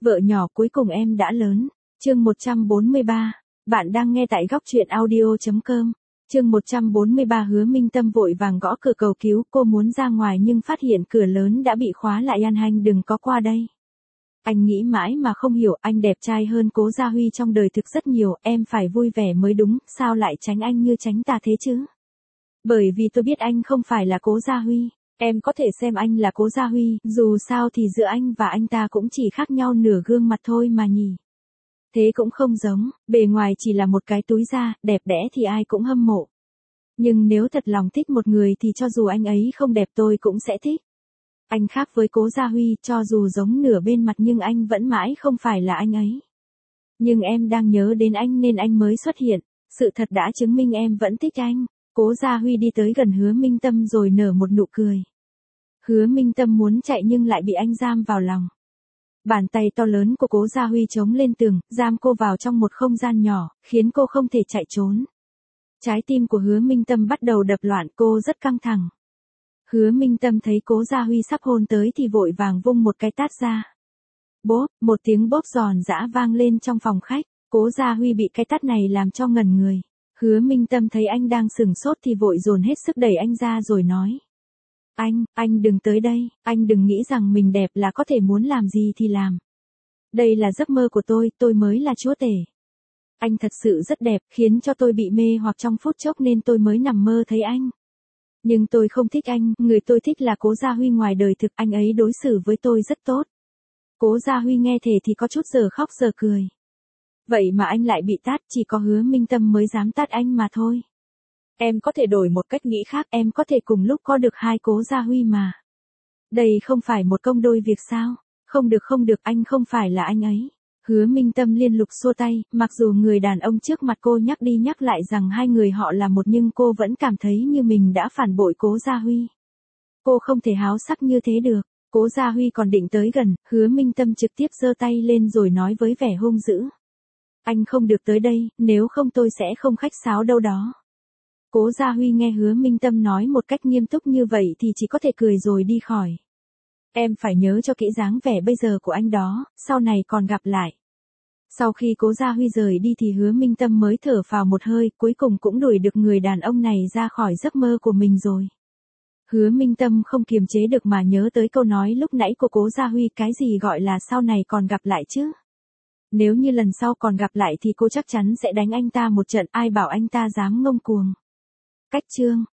Vợ nhỏ cuối cùng em đã lớn. Chương 143. Bạn đang nghe tại góc truyện audio.com. Chương 143. Hứa Minh Tâm vội vàng gõ cửa cầu cứu, cô muốn ra ngoài nhưng phát hiện cửa lớn đã bị khóa lại. Anh đừng có qua đây. Anh nghĩ mãi mà không hiểu, anh đẹp trai hơn Cố Gia Huy trong đời thực rất nhiều, em phải vui vẻ mới đúng, sao lại tránh anh như tránh tà thế chứ? Bởi vì tôi biết anh không phải là Cố Gia Huy. Em có thể xem anh là Cố Gia Huy, dù sao thì giữa anh và anh ta cũng chỉ khác nhau nửa gương mặt thôi mà nhỉ. Thế cũng không giống, bề ngoài chỉ là một cái túi da, đẹp đẽ thì ai cũng hâm mộ. Nhưng nếu thật lòng thích một người thì cho dù anh ấy không đẹp tôi cũng sẽ thích. Anh khác với Cố Gia Huy, cho dù giống nửa bên mặt nhưng anh vẫn mãi không phải là anh ấy. Nhưng em đang nhớ đến anh nên anh mới xuất hiện, sự thật đã chứng minh em vẫn thích anh. Cố Gia Huy đi tới gần Hứa Minh Tâm rồi nở một nụ cười. Hứa Minh Tâm muốn chạy nhưng lại bị anh giam vào lòng. Bàn tay to lớn của Cố Gia Huy chống lên tường, giam cô vào trong một không gian nhỏ, khiến cô không thể chạy trốn. Trái tim của Hứa Minh Tâm bắt đầu đập loạn, cô rất căng thẳng. Hứa Minh Tâm thấy Cố Gia Huy sắp hôn tới thì vội vàng vung một cái tát ra. Bốp, một tiếng bốp giòn giã vang lên trong phòng khách, Cố Gia Huy bị cái tát này làm cho ngẩn người. Hứa Minh Tâm thấy anh đang sửng sốt thì vội dồn hết sức đẩy anh ra rồi nói. Anh đừng tới đây, anh đừng nghĩ rằng mình đẹp là có thể muốn làm gì thì làm. Đây là giấc mơ của tôi mới là chúa tể. Anh thật sự rất đẹp, khiến cho tôi bị mê hoặc trong phút chốc nên tôi mới nằm mơ thấy anh. Nhưng tôi không thích anh, người tôi thích là Cố Gia Huy ngoài đời thực, anh ấy đối xử với tôi rất tốt. Cố Gia Huy nghe thế thì có chút giờ khóc giờ cười. Vậy mà anh lại bị tát, chỉ có Hứa Minh Tâm mới dám tát anh mà thôi. Em có thể đổi một cách nghĩ khác, em có thể cùng lúc có được hai Cố Gia Huy mà. Đây không phải một công đôi việc sao? Không được, anh không phải là anh ấy. Hứa Minh Tâm liên tục xua tay, mặc dù người đàn ông trước mặt cô nhắc đi nhắc lại rằng hai người họ là một nhưng cô vẫn cảm thấy như mình đã phản bội Cố Gia Huy. Cô không thể háo sắc như thế được. Cố Gia Huy còn định tới gần, Hứa Minh Tâm trực tiếp giơ tay lên rồi nói với vẻ hung dữ. Anh không được tới đây, nếu không tôi sẽ không khách sáo đâu đó. Cố Gia Huy nghe Hứa Minh Tâm nói một cách nghiêm túc như vậy thì chỉ có thể cười rồi đi khỏi. Em phải nhớ cho kỹ dáng vẻ bây giờ của anh đó, sau này còn gặp lại. Sau khi Cố Gia Huy rời đi thì Hứa Minh Tâm mới thở phào một hơi, cuối cùng cũng đuổi được người đàn ông này ra khỏi giấc mơ của mình rồi. Hứa Minh Tâm không kiềm chế được mà nhớ tới câu nói lúc nãy của Cố Gia Huy, cái gì gọi là sau này còn gặp lại chứ? Nếu như lần sau còn gặp lại thì cô chắc chắn sẽ đánh anh ta một trận, ai bảo anh ta dám ngông cuồng. Cách chương